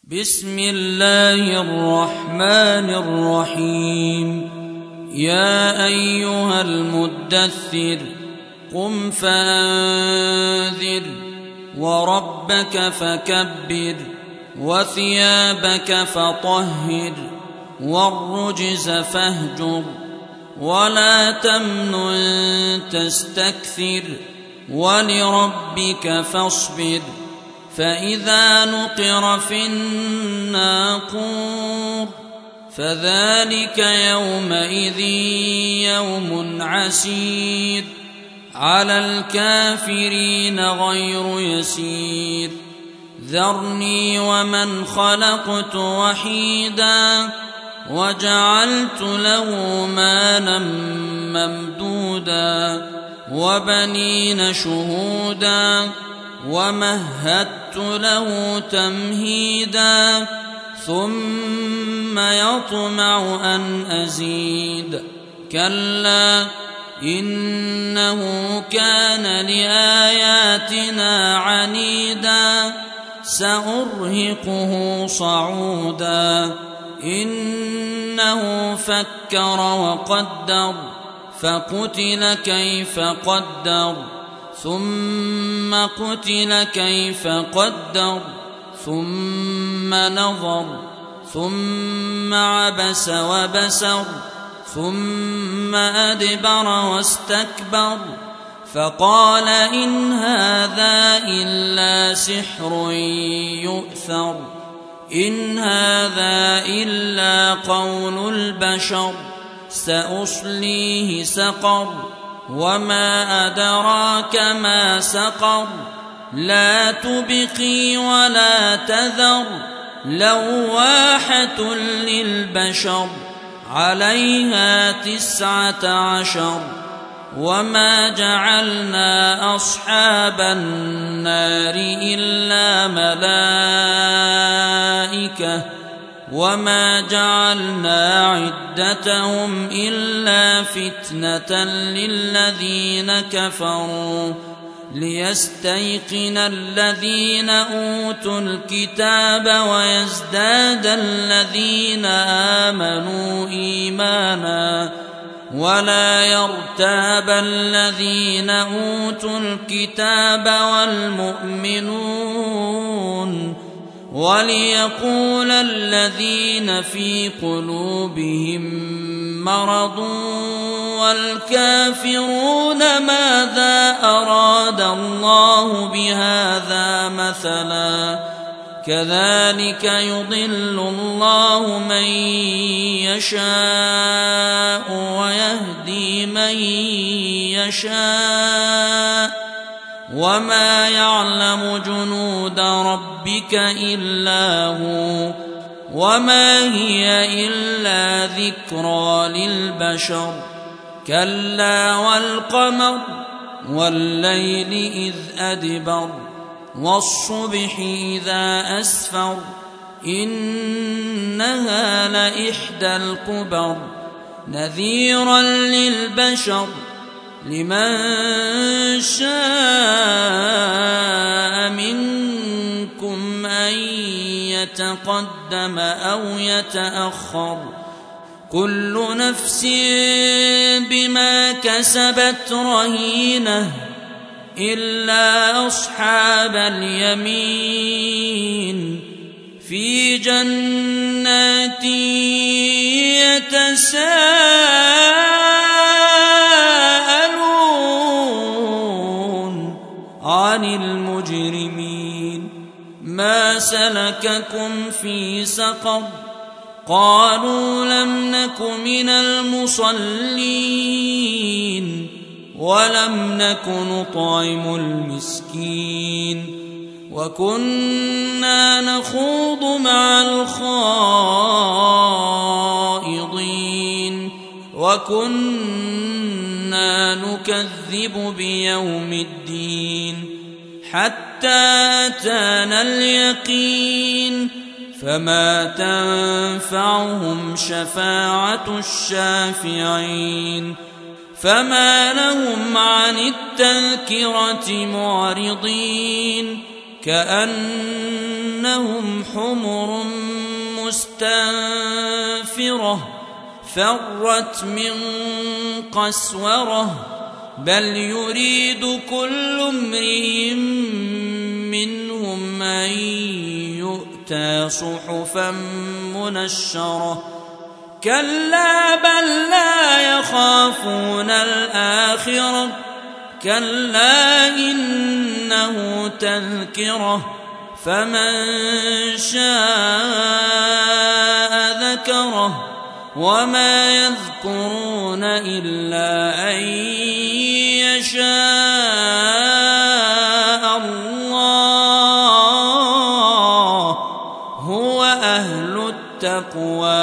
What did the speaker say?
بسم الله الرحمن الرحيم. يا أيها المدثر قم فأنذر وربك فكبر وثيابك فطهر والرجز فاهجر ولا تمنن تستكثر ولربك فاصبر. فإذا نقر في الناقور فذلك يومئذ يوم عسير على الكافرين غير يسير. ذرني ومن خلقت وحيدا وجعلت له مالا ممدودا وبنين شهودا ومهدت له تمهيدا ثم يطمع أن أزيد. كلا إنه كان لآياتنا عنيدا سأرهقه صعودا. إنه فكر وقدر فقتل كيف قدر ثم قتل كيف قدر ثم نظر ثم عبس وبسر ثم أدبر واستكبر فقال إن هذا إلا سحر يؤثر إن هذا إلا قول البشر سأصليه سقر وما أدراك ما سقر لا تبقي ولا تذر لواحة للبشر عليها 19. وما جعلنا أصحاب النار إلا ملائكة وما جعلنا عدتهم إلا فتنة للذين كفروا ليستيقن الذين أوتوا الكتاب ويزداد الذين آمنوا إيمانا ولا يرتاب الذين أوتوا الكتاب والمؤمنون وليقول الذين في قلوبهم مرض والكافرون ماذا أراد الله بهذا مثلا كذلك يضل الله من يشاء ويهدي من يشاء وما يعلم جنود ربك إلا هو وما هي إلا ذكرى للبشر. كلا والقمر والليل إذ أدبر والصبح إذا أسفر إنها لإحدى الكبر نذيرا للبشر لمن شاء منكم أن يتقدم أو يتأخر كل نفس بما كسبت رهينة إلا أصحاب اليمين في جنات يتساءلون عن المجرمين ما سلككم في سقر قالوا لم نك من المصلين ولم نك نطعم المسكين وكنا نخوض مع الخائضين وكنا نكذب بيوم الدين حتى أتانا اليقين فما تنفعهم شفاعة الشافعين فما لهم عن التذكرة معرضين كأنهم حمر مستنفرة فرت من قسورة بل يريد كل امرئ منهم أن يؤتى صحفا منشرة كلا بل لا يخافون الآخرة كلا إنه تذكرة فمن شاء ذكره وما يذكرون إلا أن يشاء الله هو أهل التقوى